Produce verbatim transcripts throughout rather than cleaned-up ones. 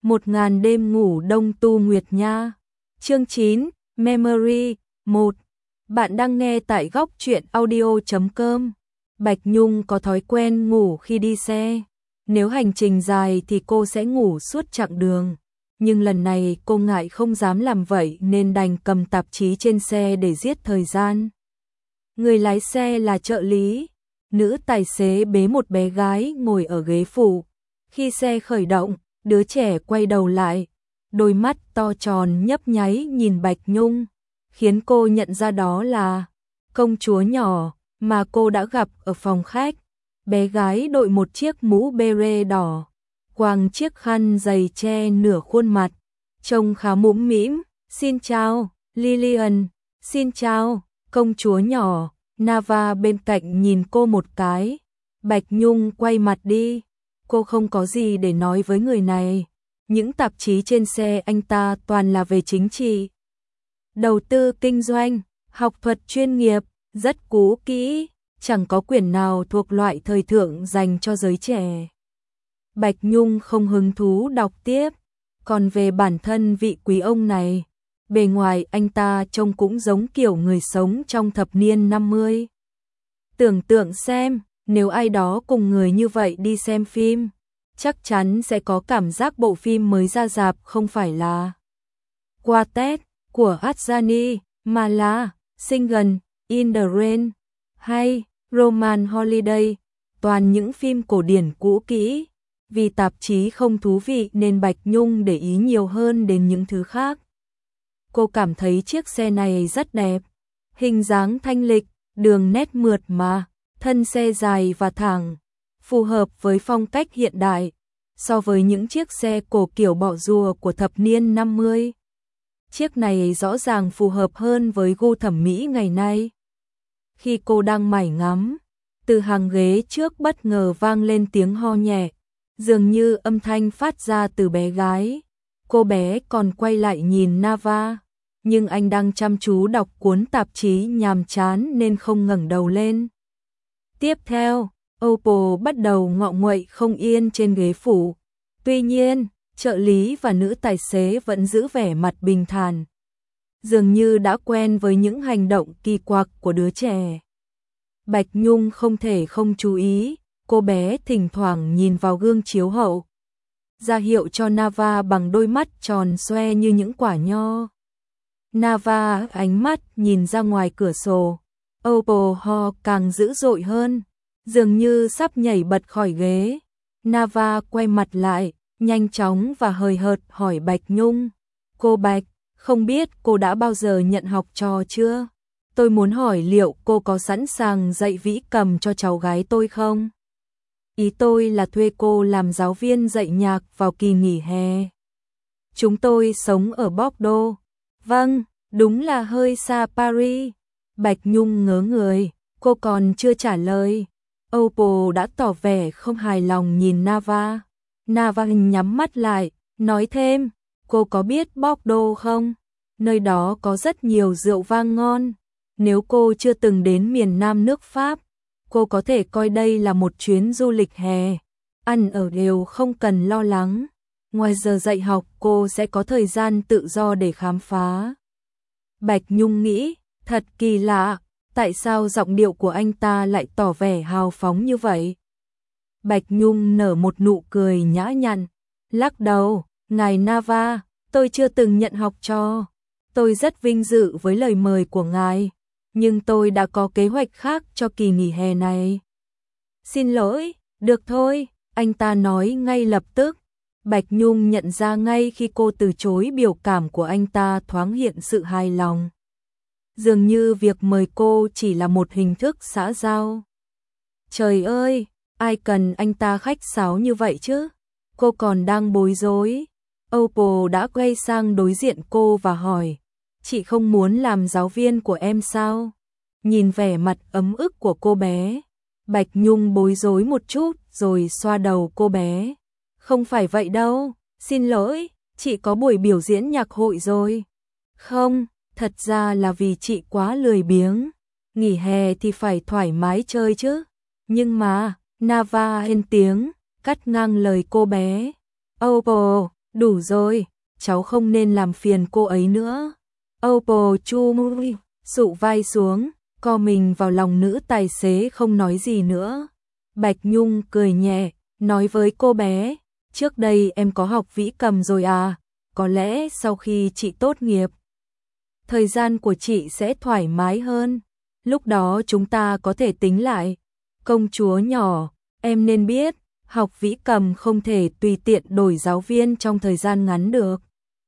Một ngàn đêm ngủ đông tu nguyệt nha. Chương chín, Memory. Một. Bạn đang nghe tại góc truyện audio chấm com. Bạch Nhung có thói quen ngủ khi đi xe. Nếu hành trình dài thì cô sẽ ngủ suốt chặng đường. Nhưng lần này cô ngại không dám làm vậy nên đành cầm tạp chí trên xe để giết thời gian. Người lái xe là trợ lý. Nữ tài xế bế một bé gái ngồi ở ghế phụ. Khi xe khởi động, đứa trẻ quay đầu lại. Đôi mắt to tròn nhấp nháy nhìn Bạch Nhung, khiến cô nhận ra đó là công chúa nhỏ mà cô đã gặp ở phòng khách. Bé gái đội một chiếc mũ beret đỏ, quàng chiếc khăn dày che nửa khuôn mặt, trông khá mũm mĩm. Xin chào, Lillian. Xin chào, công chúa nhỏ. Nava bên cạnh nhìn cô một cái. Bạch Nhung quay mặt đi. Cô không có gì để nói với người này. Những tạp chí trên xe anh ta toàn là về chính trị, đầu tư kinh doanh, học thuật chuyên nghiệp, rất cũ kỹ, chẳng có quyển nào thuộc loại thời thượng dành cho giới trẻ. Bạch Nhung không hứng thú đọc tiếp. Còn về bản thân vị quý ông này, bề ngoài anh ta trông cũng giống kiểu người sống trong thập niên năm mươi. Tưởng tượng xem, nếu ai đó cùng người như vậy đi xem phim, chắc chắn sẽ có cảm giác bộ phim mới ra rạp không phải là Quartet của Adjani, mà là Singin' in the Rain hay Roman Holiday, toàn những phim cổ điển cũ kỹ. Vì tạp chí không thú vị nên Bạch Nhung để ý nhiều hơn đến những thứ khác. Cô cảm thấy chiếc xe này rất đẹp, hình dáng thanh lịch, đường nét mượt mà, thân xe dài và thẳng, phù hợp với phong cách hiện đại. So với những chiếc xe cổ kiểu bỏ rùa của thập niên năm mươi, chiếc này rõ ràng phù hợp hơn với gu thẩm mỹ ngày nay. Khi cô đang mải ngắm, từ hàng ghế trước bất ngờ vang lên tiếng ho nhẹ, dường như âm thanh phát ra từ bé gái. Cô bé còn quay lại nhìn Nava, nhưng anh đang chăm chú đọc cuốn tạp chí nhàm chán nên không ngẩng đầu lên. Tiếp theo, Opal bắt đầu ngọ nguậy không yên trên ghế phụ. Tuy nhiên, trợ lý và nữ tài xế vẫn giữ vẻ mặt bình thản, dường như đã quen với những hành động kỳ quặc của đứa trẻ. Bạch Nhung không thể không chú ý, cô bé thỉnh thoảng nhìn vào gương chiếu hậu, ra hiệu cho Nava bằng đôi mắt tròn xoe như những quả nho. Nava ánh mắt nhìn ra ngoài cửa sổ. Opal ho càng dữ dội hơn, dường như sắp nhảy bật khỏi ghế. Nava quay mặt lại, nhanh chóng và hời hợt hỏi Bạch Nhung. Cô Bạch, không biết cô đã bao giờ nhận học trò chưa? Tôi muốn hỏi liệu cô có sẵn sàng dạy vĩ cầm cho cháu gái tôi không? Ý tôi là thuê cô làm giáo viên dạy nhạc vào kỳ nghỉ hè. Chúng tôi sống ở Bordeaux. Vâng, đúng là hơi xa Paris. Bạch Nhung ngớ người, cô còn chưa trả lời. Opal đã tỏ vẻ không hài lòng nhìn Nava. Nava nhắm mắt lại, nói thêm, cô có biết Bordeaux không? Nơi đó có rất nhiều rượu vang ngon. Nếu cô chưa từng đến miền Nam nước Pháp, cô có thể coi đây là một chuyến du lịch hè. Ăn ở đều không cần lo lắng. Ngoài giờ dạy học cô sẽ có thời gian tự do để khám phá. Bạch Nhung nghĩ, thật kỳ lạ, tại sao giọng điệu của anh ta lại tỏ vẻ hào phóng như vậy? Bạch Nhung nở một nụ cười nhã nhặn, lắc đầu, ngài Nava, tôi chưa từng nhận học trò. Tôi rất vinh dự với lời mời của ngài, nhưng tôi đã có kế hoạch khác cho kỳ nghỉ hè này. Xin lỗi, được thôi, anh ta nói ngay lập tức. Bạch Nhung nhận ra ngay khi cô từ chối biểu cảm của anh ta thoáng hiện sự hài lòng. Dường như việc mời cô chỉ là một hình thức xã giao. Trời ơi, ai cần anh ta khách sáo như vậy chứ? Cô còn đang bối rối. Opal đã quay sang đối diện cô và hỏi, chị không muốn làm giáo viên của em sao? Nhìn vẻ mặt ấm ức của cô bé, Bạch Nhung bối rối một chút rồi xoa đầu cô bé. Không phải vậy đâu, xin lỗi, chị có buổi biểu diễn nhạc hội rồi. Không, thật ra là vì chị quá lười biếng. Nghỉ hè thì phải thoải mái chơi chứ. Nhưng mà, Nava lên tiếng, cắt ngang lời cô bé. Opal, Đủ rồi, cháu không nên làm phiền cô ấy nữa. Oppo Chu Mui sụ vai xuống, co mình vào lòng nữ tài xế không nói gì nữa. Bạch Nhung cười nhẹ, nói với cô bé, trước đây em có học vĩ cầm rồi à, có lẽ sau khi chị tốt nghiệp, thời gian của chị sẽ thoải mái hơn, lúc đó chúng ta có thể tính lại. Công chúa nhỏ, em nên biết, học vĩ cầm không thể tùy tiện đổi giáo viên trong thời gian ngắn được.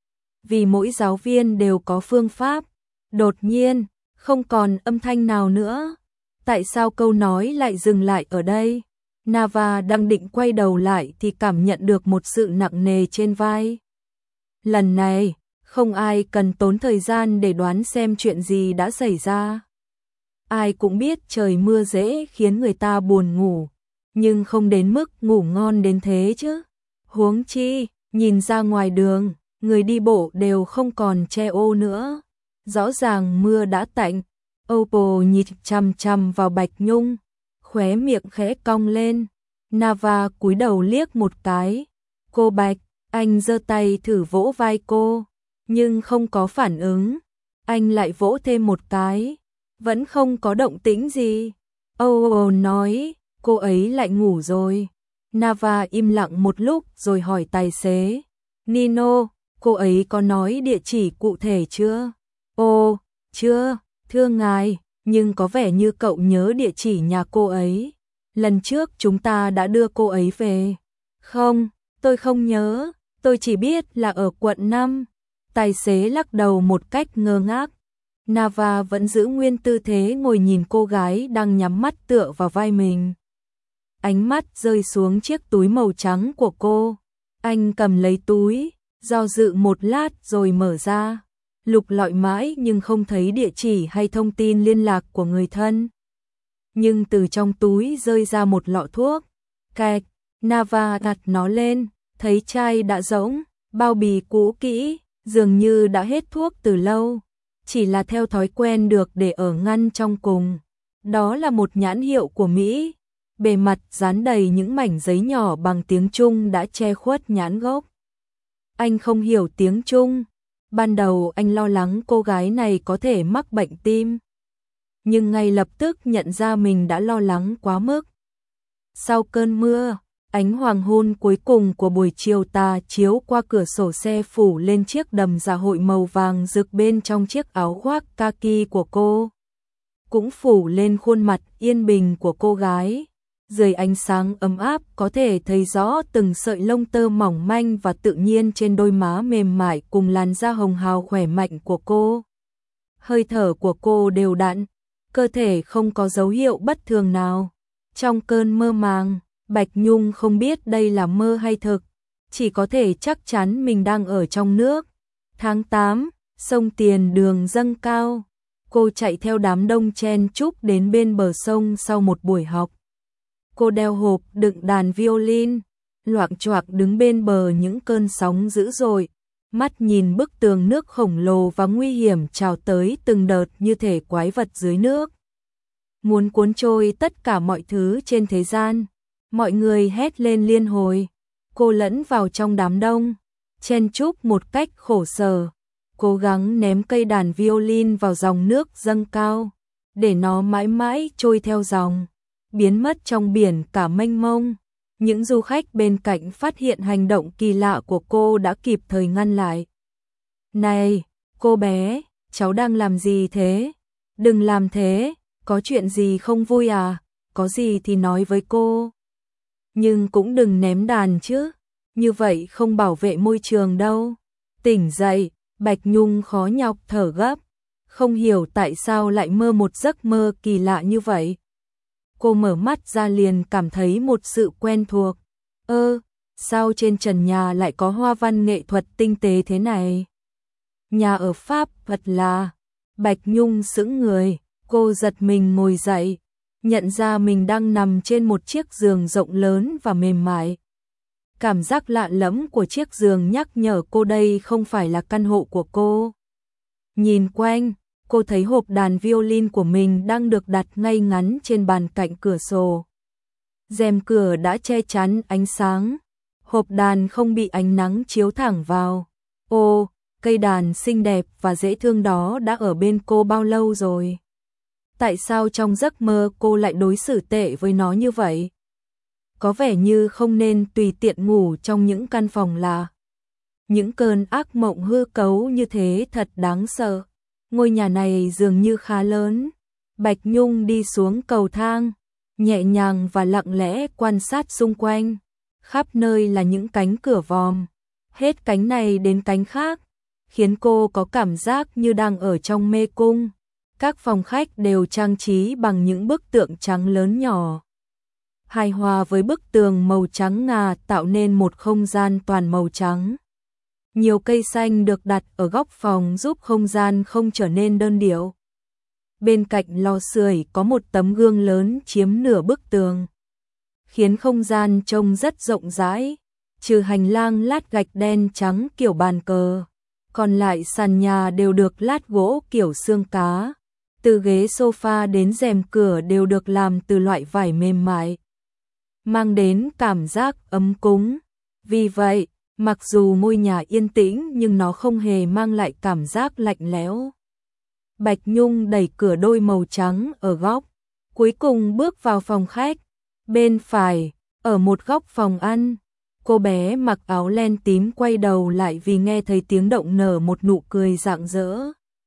Vì mỗi giáo viên đều có phương pháp. Đột nhiên, không còn âm thanh nào nữa. Tại sao câu nói lại dừng lại ở đây? Nava đang định quay đầu lại thì cảm nhận được một sự nặng nề trên vai. Lần này, không ai cần tốn thời gian để đoán xem chuyện gì đã xảy ra. Ai cũng biết trời mưa dễ khiến người ta buồn ngủ, nhưng không đến mức ngủ ngon đến thế chứ. Huống chi, nhìn ra ngoài đường, người đi bộ đều không còn che ô nữa. Rõ ràng mưa đã tạnh. Oppo nhìn chằm chằm vào Bạch Nhung, khóe miệng khẽ cong lên. Nava cúi đầu liếc một cái. Cô Bạch, anh giơ tay thử vỗ vai cô, nhưng không có phản ứng. Anh lại vỗ thêm một cái, vẫn không có động tĩnh gì. Oppo nói, cô ấy lại ngủ rồi. Nava im lặng một lúc rồi hỏi tài xế, Nino, cô ấy có nói địa chỉ cụ thể chưa? Ồ, chưa, thưa ngài, nhưng có vẻ như cậu nhớ địa chỉ nhà cô ấy. Lần trước chúng ta đã đưa cô ấy về. Không, tôi không nhớ, tôi chỉ biết là ở quận năm. Tài xế lắc đầu một cách ngơ ngác. Nava vẫn giữ nguyên tư thế ngồi nhìn cô gái đang nhắm mắt tựa vào vai mình. Ánh mắt rơi xuống chiếc túi màu trắng của cô. Anh cầm lấy túi, do dự một lát rồi mở ra. Lục lọi mãi nhưng không thấy địa chỉ hay thông tin liên lạc của người thân. Nhưng từ trong túi rơi ra một lọ thuốc. Cạch, Nava đặt nó lên, thấy chai đã rỗng, bao bì cũ kỹ, dường như đã hết thuốc từ lâu. Chỉ là theo thói quen được để ở ngăn trong cùng. Đó là một nhãn hiệu của Mỹ. Bề mặt dán đầy những mảnh giấy nhỏ bằng tiếng Trung đã che khuất nhãn gốc. Anh không hiểu tiếng Trung. Ban đầu anh lo lắng cô gái này có thể mắc bệnh tim. Nhưng ngay lập tức nhận ra mình đã lo lắng quá mức. Sau cơn mưa, ánh hoàng hôn cuối cùng của buổi chiều tà chiếu qua cửa sổ xe phủ lên chiếc đầm dạ hội màu vàng rực bên trong chiếc áo khoác kaki của cô. Cũng phủ lên khuôn mặt yên bình của cô gái. Dưới ánh sáng ấm áp có thể thấy rõ từng sợi lông tơ mỏng manh và tự nhiên trên đôi má mềm mại cùng làn da hồng hào khỏe mạnh của cô. Hơi thở của cô đều đặn, cơ thể không có dấu hiệu bất thường nào. Trong cơn mơ màng, Bạch Nhung không biết đây là mơ hay thực, chỉ có thể chắc chắn mình đang ở trong nước. Tháng tám, sông Tiền Đường dâng cao. Cô chạy theo đám đông chen chúc đến bên bờ sông sau một buổi học. Cô đeo hộp đựng đàn violin, loạng choạng đứng bên bờ những cơn sóng dữ dội, mắt nhìn bức tường nước khổng lồ và nguy hiểm trào tới từng đợt như thể quái vật dưới nước. Muốn cuốn trôi tất cả mọi thứ trên thế gian, mọi người hét lên liên hồi. Cô lẫn vào trong đám đông, chen chúc một cách khổ sở, cố gắng ném cây đàn violin vào dòng nước dâng cao, để nó mãi mãi trôi theo dòng, biến mất trong biển cả mênh mông. Những du khách bên cạnh phát hiện hành động kỳ lạ của cô đã kịp thời ngăn lại. Này, cô bé, cháu đang làm gì thế? Đừng làm thế, có chuyện gì không vui à? Có gì thì nói với cô. Nhưng cũng đừng ném đàn chứ, như vậy không bảo vệ môi trường đâu. Tỉnh dậy, Bạch Nhung khó nhọc thở gấp, không hiểu tại sao lại mơ một giấc mơ kỳ lạ như vậy. Cô mở mắt ra liền cảm thấy một sự quen thuộc. Ơ, sao trên trần nhà lại có hoa văn nghệ thuật tinh tế thế này? Nhà ở Pháp thật là... Bạch Nhung sững người, cô giật mình ngồi dậy, nhận ra mình đang nằm trên một chiếc giường rộng lớn và mềm mại. Cảm giác lạ lẫm của chiếc giường nhắc nhở cô đây không phải là căn hộ của cô. Nhìn quanh, cô thấy hộp đàn violin của mình đang được đặt ngay ngắn trên bàn cạnh cửa sổ. Rèm cửa đã che chắn ánh sáng. hộp đàn không bị ánh nắng chiếu thẳng vào. Ô, cây đàn xinh đẹp và dễ thương đó đã ở bên cô bao lâu rồi? Tại sao trong giấc mơ cô lại đối xử tệ với nó như vậy? Có vẻ như không nên tùy tiện ngủ trong những căn phòng lạ. Những cơn ác mộng hư cấu như thế thật đáng sợ. Ngôi nhà này dường như khá lớn. Bạch Nhung đi xuống cầu thang, nhẹ nhàng và lặng lẽ quan sát xung quanh. Khắp nơi là những cánh cửa vòm, hết cánh này đến cánh khác, khiến cô có cảm giác như đang ở trong mê cung. Các phòng khách đều trang trí bằng những bức tượng trắng lớn nhỏ, hài hòa với bức tường màu trắng ngà tạo nên một không gian toàn màu trắng. Nhiều cây xanh được đặt ở góc phòng giúp không gian không trở nên đơn điệu. Bên cạnh lò sưởi có một tấm gương lớn chiếm nửa bức tường, khiến không gian trông rất rộng rãi. Trừ hành lang lát gạch đen trắng kiểu bàn cờ, còn lại sàn nhà đều được lát gỗ kiểu xương cá. Từ ghế sofa đến rèm cửa đều được làm từ loại vải mềm mại, mang đến cảm giác ấm cúng. Vì vậy, mặc dù ngôi nhà yên tĩnh nhưng nó không hề mang lại cảm giác lạnh lẽo. Bạch Nhung đẩy cửa đôi màu trắng ở góc, cuối cùng bước vào phòng khách. Bên phải, ở một góc phòng ăn, cô bé mặc áo len tím quay đầu lại vì nghe thấy tiếng động nở một nụ cười rạng rỡ.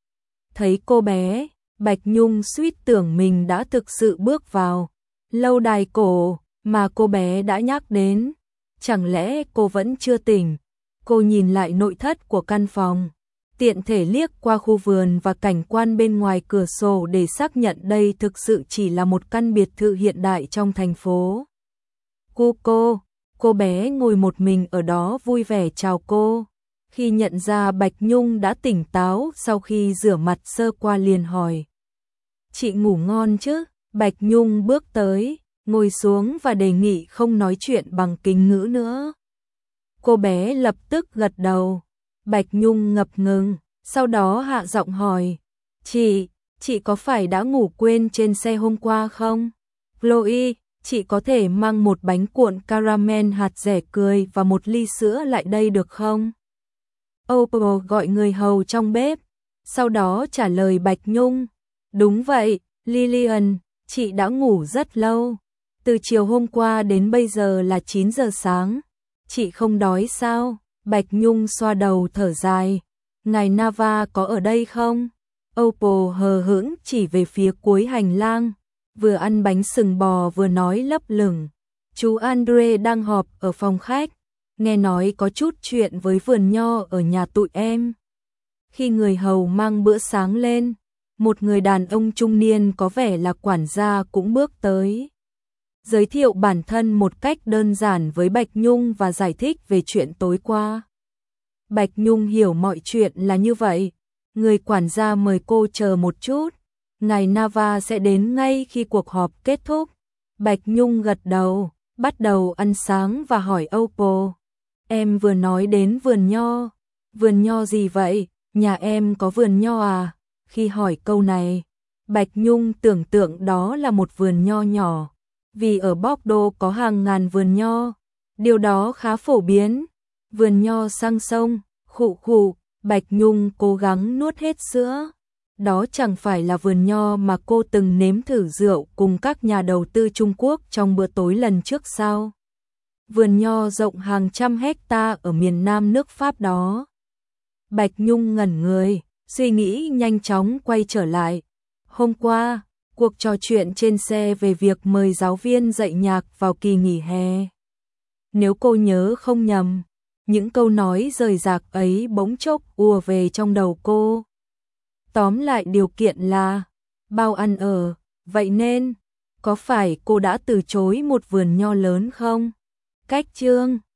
Thấy cô bé, Bạch Nhung suýt tưởng mình đã thực sự bước vào lâu đài cổ mà cô bé đã nhắc đến. Chẳng lẽ cô vẫn chưa tỉnh? Cô nhìn lại nội thất của căn phòng, tiện thể liếc qua khu vườn và cảnh quan bên ngoài cửa sổ để xác nhận đây thực sự chỉ là một căn biệt thự hiện đại trong thành phố. Cô cô, cô bé ngồi một mình ở đó vui vẻ chào cô. Khi nhận ra Bạch Nhung đã tỉnh táo sau khi rửa mặt sơ qua liền hỏi: "Chị ngủ ngon chứ?" Bạch Nhung bước tới, ngồi xuống và đề nghị không nói chuyện bằng kính ngữ nữa. Cô bé lập tức gật đầu. Bạch Nhung ngập ngừng, sau đó hạ giọng hỏi: "Chị, chị có phải đã ngủ quên trên xe hôm qua không? Chloe, chị có thể mang một bánh cuộn caramel hạt dẻ cười và một ly sữa lại đây được không?" Opal gọi người hầu trong bếp, sau đó trả lời Bạch Nhung: "Đúng vậy, Lillian, chị đã ngủ rất lâu. Từ chiều hôm qua đến bây giờ là chín giờ sáng. Chị không đói sao?" Bạch Nhung xoa đầu thở dài: "Ngài Nava có ở đây không?" Opal hờ hững chỉ về phía cuối hành lang, vừa ăn bánh sừng bò vừa nói lấp lửng: "Chú Andre đang họp ở phòng khách, nghe nói có chút chuyện với vườn nho ở nhà tụi em." Khi người hầu mang bữa sáng lên, một người đàn ông trung niên có vẻ là quản gia cũng bước tới, giới thiệu bản thân một cách đơn giản với Bạch Nhung và giải thích về chuyện tối qua. Bạch Nhung hiểu mọi chuyện là như vậy. Người quản gia mời cô chờ một chút, ngài Nava sẽ đến ngay khi cuộc họp kết thúc. Bạch Nhung gật đầu, bắt đầu ăn sáng và hỏi Opal: "Em vừa nói đến vườn nho. Vườn nho gì vậy? Nhà em có vườn nho à?" Khi hỏi câu này, Bạch Nhung tưởng tượng đó là một vườn nho nhỏ, vì ở Bordeaux có hàng ngàn vườn nho. Điều đó khá phổ biến. Vườn nho sang sông, khụ khụ, Bạch Nhung cố gắng nuốt hết sữa. Đó chẳng phải là vườn nho mà cô từng nếm thử rượu cùng các nhà đầu tư Trung Quốc trong bữa tối lần trước sao? Vườn nho rộng hàng trăm hecta ở miền nam nước Pháp đó. Bạch Nhung ngẩn người, suy nghĩ nhanh chóng quay trở lại. Hôm qua, cuộc trò chuyện trên xe về việc mời giáo viên dạy nhạc vào kỳ nghỉ hè. Nếu cô nhớ không nhầm, những câu nói rời rạc ấy bỗng chốc ùa về trong đầu cô. Tóm lại điều kiện là bao ăn ở, vậy nên có phải cô đã từ chối một vườn nho lớn không? Cách chương